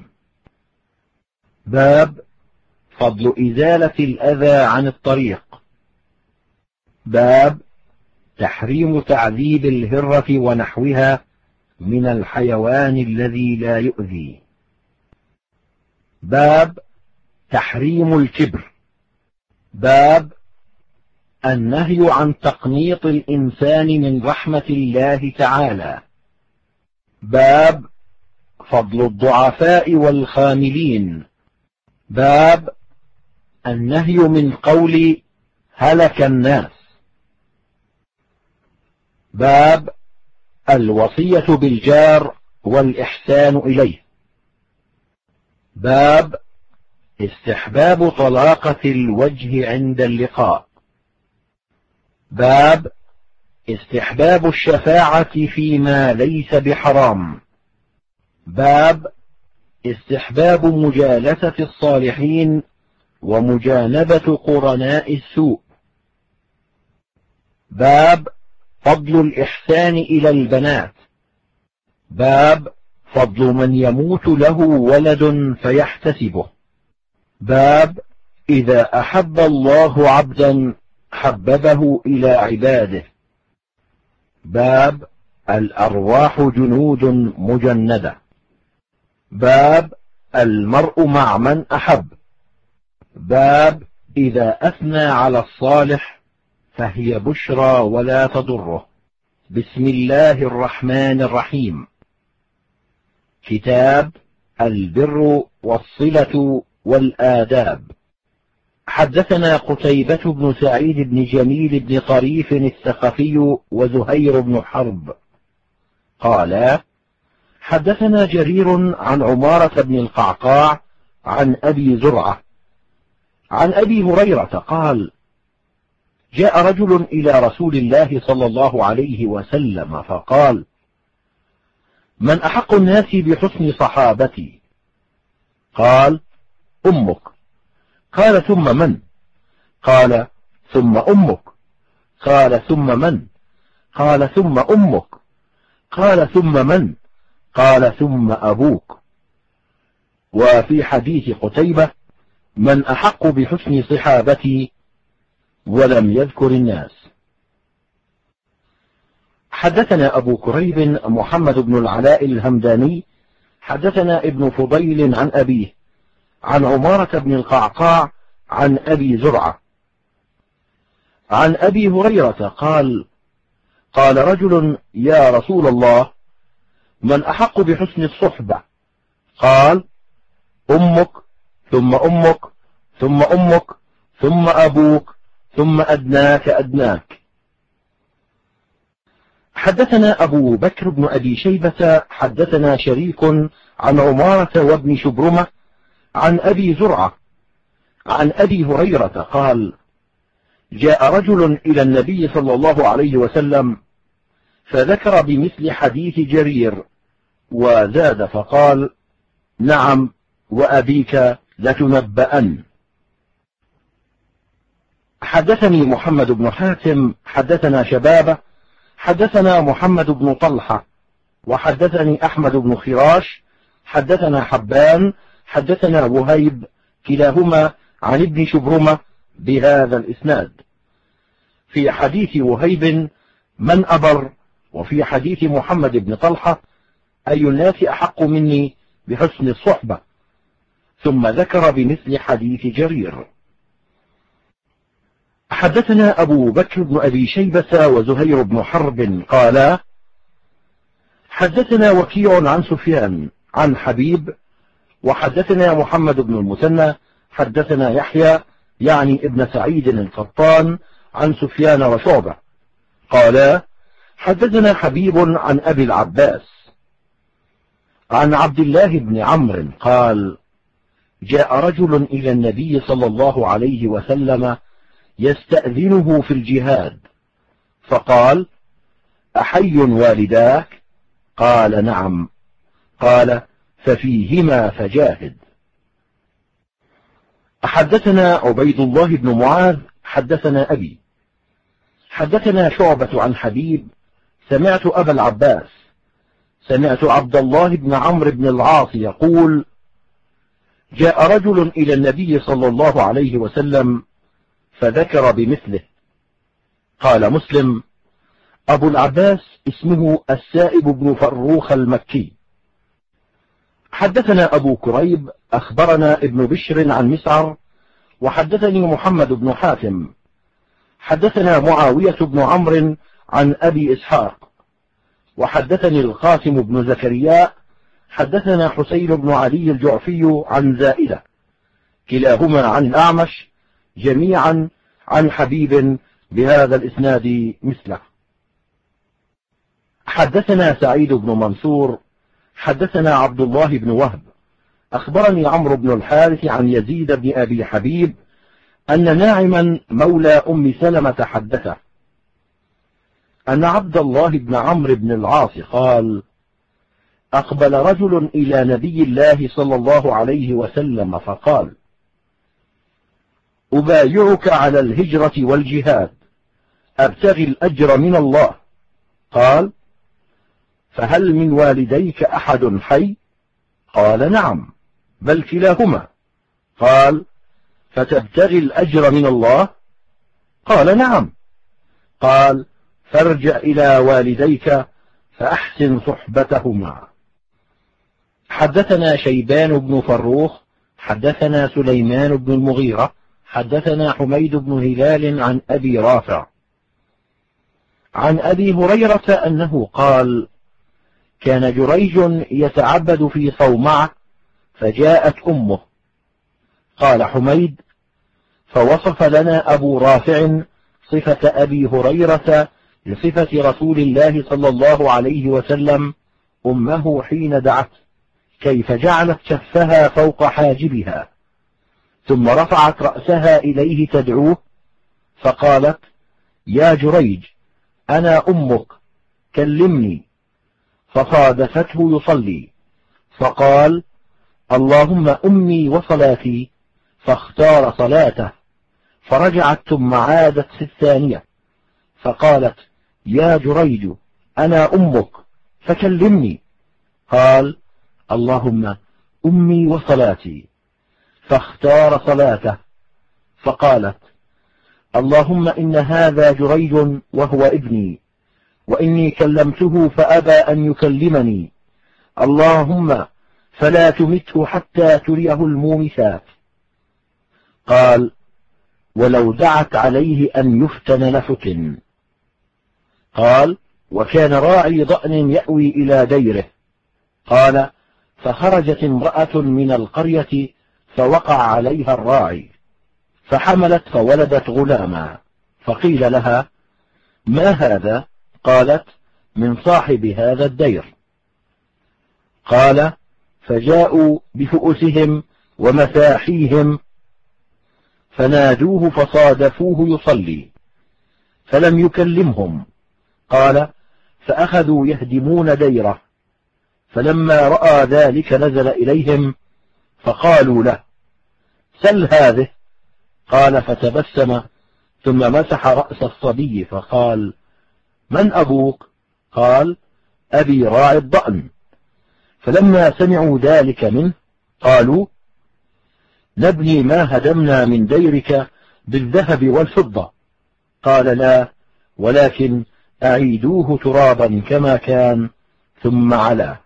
باب فضل إزالة الأذى عن الطريق. باب تحريم تعذيب الهرة ونحوها من الحيوان الذي لا يؤذي. باب تحريم الكبر. باب النهي عن تقنيط الإنسان من رحمة الله تعالى. باب فضل الضعفاء والخاملين. باب النهي من قول هلك الناس. باب الوصية بالجار والإحسان إليه. باب استحباب طلاقة الوجه عند اللقاء. باب استحباب الشفاعة فيما ليس بحرام. باب استحباب مجالسة الصالحين ومجانبة قرناء السوء. باب فضل الإحسان إلى البنات. باب فضل من يموت له ولد فيحتسبه. باب إذا أحب الله عبدا حببه إلى عباده. باب الأرواح جنود مجندة. باب المرء مع من أحب. باب إذا أثنى على الصالح فهي بشرى ولا تضره. بسم الله الرحمن الرحيم. كتاب البر والصلة والآداب. حدثنا قتيبة بن سعيد بن جميل بن طريف الثقفي وزهير بن حرب قال حدثنا جرير عن عمارة بن القعقاع عن أبي زرعة عن أبي هريرة قال جاء رجل إلى رسول الله صلى الله عليه وسلم فقال من أحق الناس بحسن صحابتي؟ قال أمك. قال ثم من؟ قال ثم أمك. قال ثم من؟ قال ثم أمك. قال ثم من؟ قال ثم أبوك. وفي حديث قتيبة من أحق بحسن صحابتي ولم يذكر الناس. حدثنا أبو كريب محمد بن العلاء الهمداني حدثنا ابن فضيل عن أبيه عن عمارة بن القعقاع عن أبي زرعة عن أبي هريرة قال قال رجل يا رسول الله من أحق بحسن الصحبة؟ قال أمك ثم أمك ثم أمك ثم أبوك ثم أدناك أدناك. حدثنا أبو بكر بن أبي شيبة حدثنا شريك عن عمارة وابن شبرمة عن أبي زرعة عن أبي هريرة قال: جاء رجل إلى النبي صلى الله عليه وسلم فذكر بمثل حديث جرير وزاد فقال: نعم وأبيك لتنبأن. حدثني محمد بن حاتم حدثنا شبابة حدثنا محمد بن طلحة وحدثني أحمد بن خراش حدثنا حبان حدثنا وهيب كلاهما عن ابن شبرمة بهذا الإسناد. في حديث وهيب من أبر، وفي حديث محمد بن طلحة أي الناس أحق مني بحسن الصحبة، ثم ذكر بمثل حديث جرير. حدثنا أبو بكر بن أبي شيبة وزهير بن حرب قالا: حدثنا وكيع عن سفيان عن حبيب، وحدثنا محمد بن المثنى حدثنا يحيى يعني ابن سعيد القطان عن سفيان وشعبة قالا: حدثنا حبيب عن أبي العباس عن عبد الله بن عمرو قال: جاء رجل إلى النبي صلى الله عليه وسلم يستأذنه في الجهاد، فقال: أحي والداك؟ قال: نعم. قال: ففيهما فجاهد. حدثنا عبيد الله بن معاذ حدثنا أبي حدثنا شعبة عن حبيب سمعت أبا العباس سمعت عبد الله بن عمرو بن العاص يقول: جاء رجل إلى النبي صلى الله عليه وسلم فذكر بمثله. قال مسلم: أبو العباس اسمه السائب بن فروخ المكي. حدثنا أبو كريب أخبرنا ابن بشر عن مسعر، وحدثني محمد بن حاتم حدثنا معاوية بن عمرو عن أبي إسحاق، وحدثني القاسم بن زكريا حدثنا حسين بن علي الجعفي عن زائدة كلاهما عن الأعمش جميعا عن حبيب بهذا الإسناد مثله. حدثنا سعيد بن منصور حدثنا عبد الله بن وهب أخبرني عمرو بن الحارث عن يزيد بن أبي حبيب أن ناعما مولى أم سلمة حدثه أن عبد الله بن عمرو بن العاص قال: أقبل رجل إلى نبي الله صلى الله عليه وسلم فقال: أبايعك على الهجرة والجهاد أبتغي الأجر من الله. قال: فهل من والديك أحد حي؟ قال: نعم بل كلاهما. قال: فتبتغي الأجر من الله؟ قال: نعم. قال: فارجع إلى والديك فأحسن صحبتهما. حدثنا شيبان بن فروخ حدثنا سليمان بن المغيرة حدثنا حميد بن هلال عن أبي رافع عن أبي هريرة أنه قال: كان جريج يتعبد في صومعة فجاءت أمه. قال حميد: فوصف لنا أبو رافع صفة أبي هريرة لصفة رسول الله صلى الله عليه وسلم أمه حين دعت، كيف جعلت كفها فوق حاجبها ثم رفعت رأسها إليه تدعوه، فقالت: يا جريج أنا أمك كلمني. فصادفته يصلي فقال: اللهم أمي وصلاتي، فاختار صلاته، فرجعت ثم عادت في الثانية فقالت: يا جريج أنا أمك فكلمني. قال: اللهم أمي وصلاتي، فاختار صلاته فقالت: اللهم إن هذا جريج وهو ابني، وإني كلمته فأبى أن يكلمني، اللهم فلا تمته حتى تريه المومسات. قال: ولو دعت عليه أن يفتن لفتن. قال: وكان راعي ضأن يأوي إلى ديره. قال: فخرجت امرأة من القرية فوقع عليها الراعي فحملت فولدت غلاما، فقيل لها: ما هذا؟ قالت: من صاحب هذا الدير. قال: فجاءوا بفؤسهم ومساحيهم فنادوه فصادفوه يصلي فلم يكلمهم. قال: فأخذوا يهدمون ديره، فلما رأى ذلك نزل إليهم فقالوا له: سل هذه. قال: فتبسم ثم مسح رأس الصبي فقال: من أبوك؟ قال: أبي راعي الضأن. فلما سمعوا ذلك منه قالوا: نبني ما هدمنا من ديرك بالذهب والفضة. قال: لا، ولكن أعيدوه ترابا كما كان. ثم علا.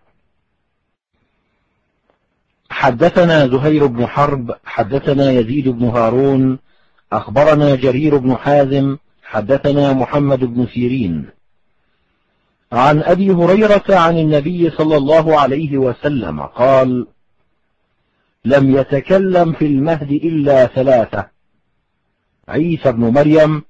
حدثنا زهير بن حرب حدثنا يزيد بن هارون أخبرنا جرير بن حازم حدثنا محمد بن سيرين عن أبي هريرة عن النبي صلى الله عليه وسلم قال: لم يتكلم في المهد إلا ثلاثة: عيسى بن مريم،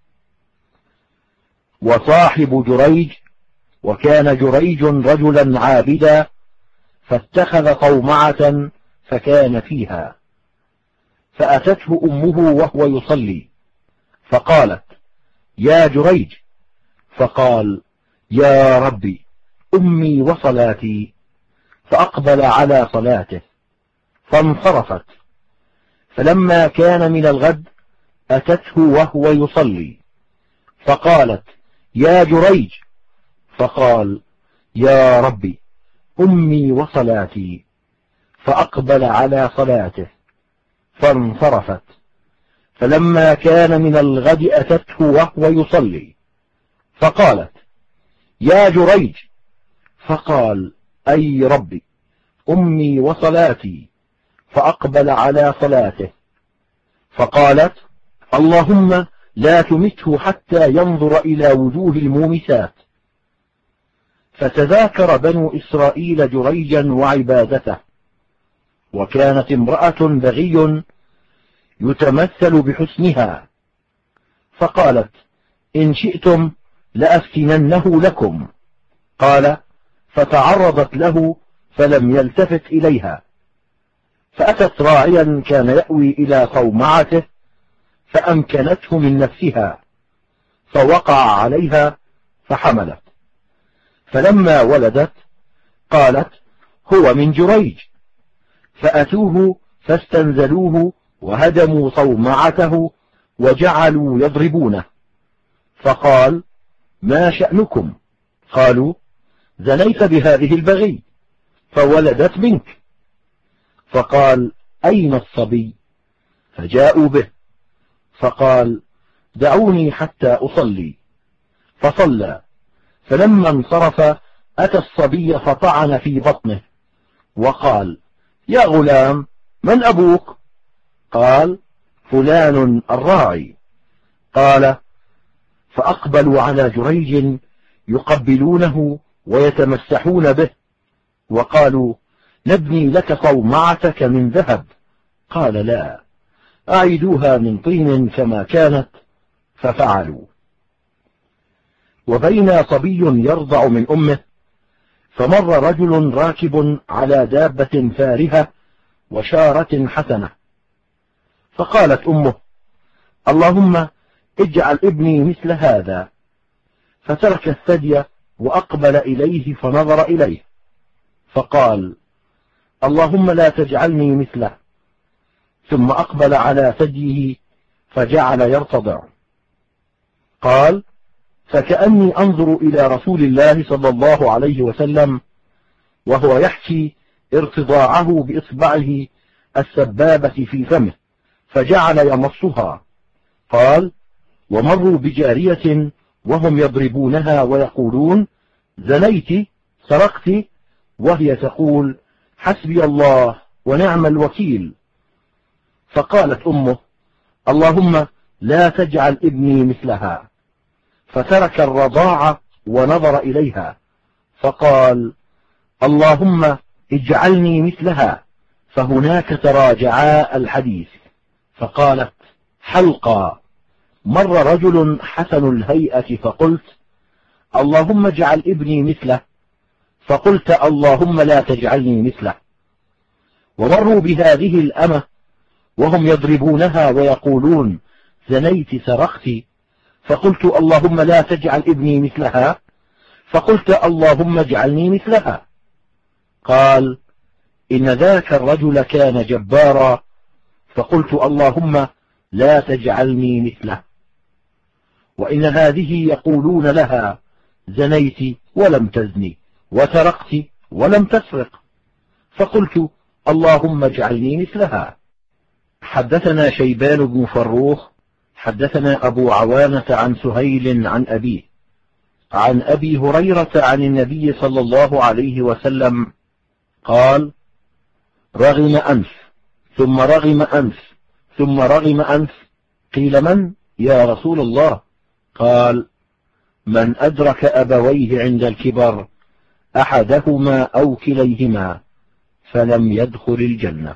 وصاحب جريج، وكان جريج رجلا عابدا فاتخذ صومعة فكان فيها، فأتته أمه وهو يصلي فقالت: يا جريج. فقال: يا ربي، أمي وصلاتي. فأقبل على صلاته فانصرفت. فلما كان من الغد أتته وهو يصلي فقالت: يا جريج. فقال: يا ربي، أمي وصلاتي. فأقبل على صلاته فانصرفت. فلما كان من الغد أتته وهو يصلي فقالت: يا جريج. فقال: أي ربي، أمي وصلاتي. فأقبل على صلاته فقالت: اللهم لا تمته حتى ينظر إلى وجوه المومسات. فتذاكر بنو إسرائيل جريجا وعبادته، وكانت امرأة بغي يتمثل بحسنها، فقالت: إن شئتم لأفتننه لكم. قال: فتعرضت له فلم يلتفت إليها، فأتت راعيا كان يأوي إلى صومعته فأمكنته من نفسها، فوقع عليها فحملت. فلما ولدت قالت: هو من جريج. فأتوه فاستنزلوه وهدموا صومعته وجعلوا يضربونه. فقال: ما شأنكم؟ قالوا: زنيت بهذه البغي فولدت منك. فقال: أين الصبي؟ فجاءوا به، فقال: دعوني حتى أصلي. فصلى، فلما انصرف أتى الصبي فطعن في بطنه وقال: يا غلام، من أبوك؟ قال: فلان الراعي. قال: فأقبلوا على جريج يقبلونه ويتمسحون به، وقالوا: نبني لك صومعتك من ذهب. قال: لا، أعيدوها من طين كما كانت. ففعلوا. وبين صبي يرضع من أمه، فمر رجل راكب على دابة فارهة وشارة حسنة، فقالت أمه: اللهم اجعل ابني مثل هذا. فترك الثدي وأقبل إليه فنظر إليه فقال: اللهم لا تجعلني مثله. ثم أقبل على ثديه فجعل يرتضع. قال: فكأني أنظر إلى رسول الله صلى الله عليه وسلم وهو يحكي ارتضاعه بإصبعه السبابة في فمه، فجعل يمصها. قال: ومروا بجارية وهم يضربونها ويقولون: زنيت، سرقت، وهي تقول: حسبي الله ونعم الوكيل. فقالت أمه: اللهم لا تجعل ابني مثلها. فترك الرضاعة ونظر إليها فقال: اللهم اجعلني مثلها. فهناك تراجعا الحديث. فقالت: حلقا. مر رجل حسن الهيئة فقلت: اللهم اجعل ابني مثله، فقلت اللهم لا تجعلني مثله. ومروا بهذه الأمة وهم يضربونها ويقولون زنيت سرقت، فقلت اللهم لا تجعل ابني مثلها، فقلت اللهم اجعلني مثلها. قال إن ذاك الرجل كان جبارا، فقلت اللهم لا تجعلني مثله. وإن هذه يقولون لها زنيت ولم تزني، وسرقت ولم تسرق، فقلت اللهم اجعلني مثلها. حدثنا شيبان بن فروخ حدثنا أبو عوانة عن سهيل عن أبيه عن أبي هريرة عن النبي صلى الله عليه وسلم قال: رغم أنف ثم رغم أنف ثم رغم أنف، قيل من يا رسول الله؟ قال: من أدرك أبويه عند الكبر أحدهما أو كليهما فلم يدخل الجنة.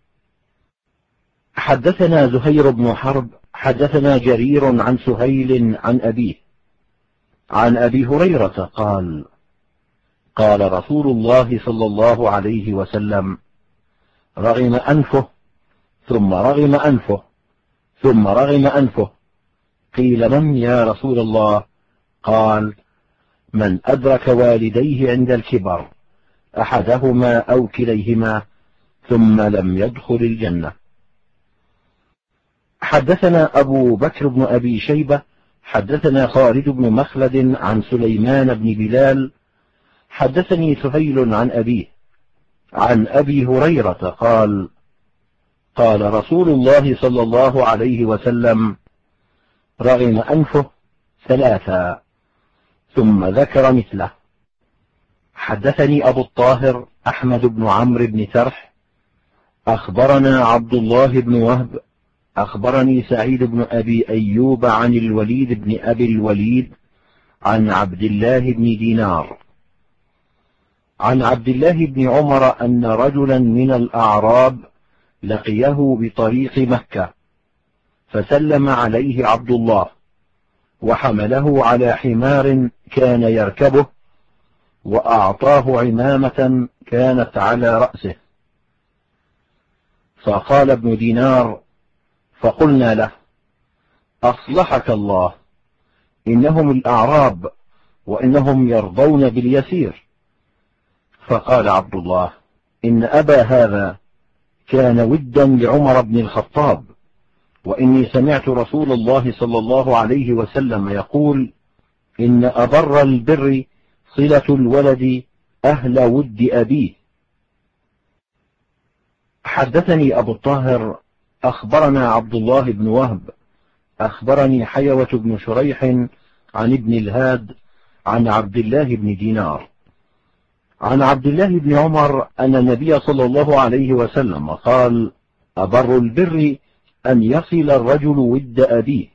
حدثنا زهير بن حرب حدثنا جرير عن سهيل عن أبيه عن أبي هريرة قال: قال رسول الله صلى الله عليه وسلم: رغم أنفه ثم رغم أنفه ثم رغم أنفه، قيل من يا رسول الله؟ قال: من أدرك والديه عند الكبر أحدهما أو كليهما ثم لم يدخل الجنة. حدثنا أبو بكر بن أبي شيبة حدثنا خالد بن مخلد عن سليمان بن بلال حدثني سهيل عن أبيه عن أبي هريرة قال: قال رسول الله صلى الله عليه وسلم: رغم أنفه ثلاثا، ثم ذكر مثله. حدثني أبو الطاهر أحمد بن عمرو بن سرح أخبرنا عبد الله بن وهب أخبرني سعيد بن أبي أيوب عن الوليد بن أبي الوليد عن عبد الله بن دينار عن عبد الله بن عمر أن رجلا من الأعراب لقيه بطريق مكة، فسلم عليه عبد الله وحمله على حمار كان يركبه، وأعطاه عمامة كانت على رأسه. فقال ابن دينار: فقلنا له: أصلحك الله، إنهم الأعراب وإنهم يرضون باليسير. فقال عبد الله: إن أبا هذا كان ودا لعمر بن الخطاب، وإني سمعت رسول الله صلى الله عليه وسلم يقول: إن أبر البر صلة الولد أهل ود أبيه. حدثني أبو الطاهر أخبرنا عبد الله بن وهب أخبرني حيوة بن شريح عن ابن الهاد عن عبد الله بن دينار عن عبد الله بن عمر أن النبي صلى الله عليه وسلم قال: أبر البر أن يصل الرجل ود أبيه.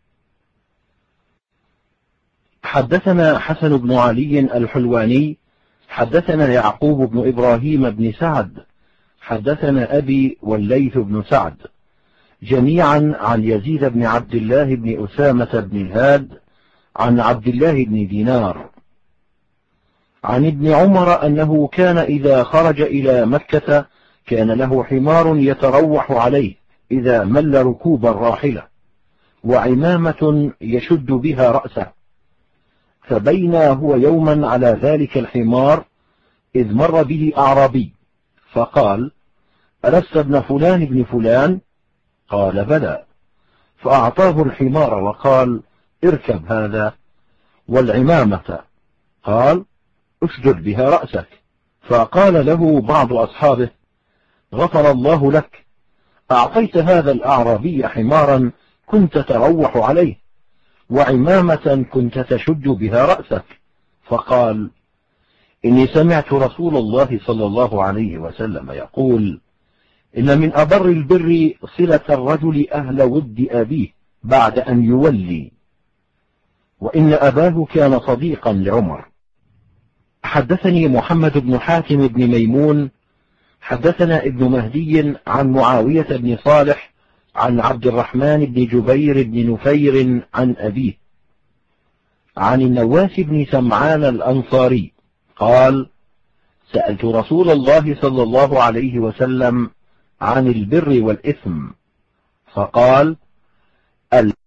حدثنا حسن بن علي الحلواني حدثنا يعقوب بن إبراهيم بن سعد حدثنا أبي والليث بن سعد جميعا عن يزيد بن عبد الله بن أسامة بن الهاد عن عبد الله بن دينار عن ابن عمر أنه كان إذا خرج إلى مكة كان له حمار يتروح عليه إذا مل ركوب الراحلة، وعمامة يشد بها رأسه. فبينا هو يوما على ذلك الحمار إذ مر به أعرابي فقال: ألست ابن فلان بن فلان؟ قال: بلى. فأعطاه الحمار وقال: اركب هذا والعمامة. قال: اسجد بها رأسك. فقال له بعض أصحابه: غفر الله لك، أعطيت هذا الأعرابي حمارا كنت تروح عليه، وعمامة كنت تشد بها رأسك. فقال: إني سمعت رسول الله صلى الله عليه وسلم يقول: إن من أبر البر صلة الرجل أهل ود أبيه بعد أن يولي، وإن أباه كان صديقا لعمر. حدثني محمد بن حاتم بن ميمون حدثنا ابن مهدي عن معاوية بن صالح عن عبد الرحمن بن جبير بن نفير عن أبيه عن النواس بن سمعان الأنصاري قال: سألت رسول الله صلى الله عليه وسلم عن البر والإثم، فقال: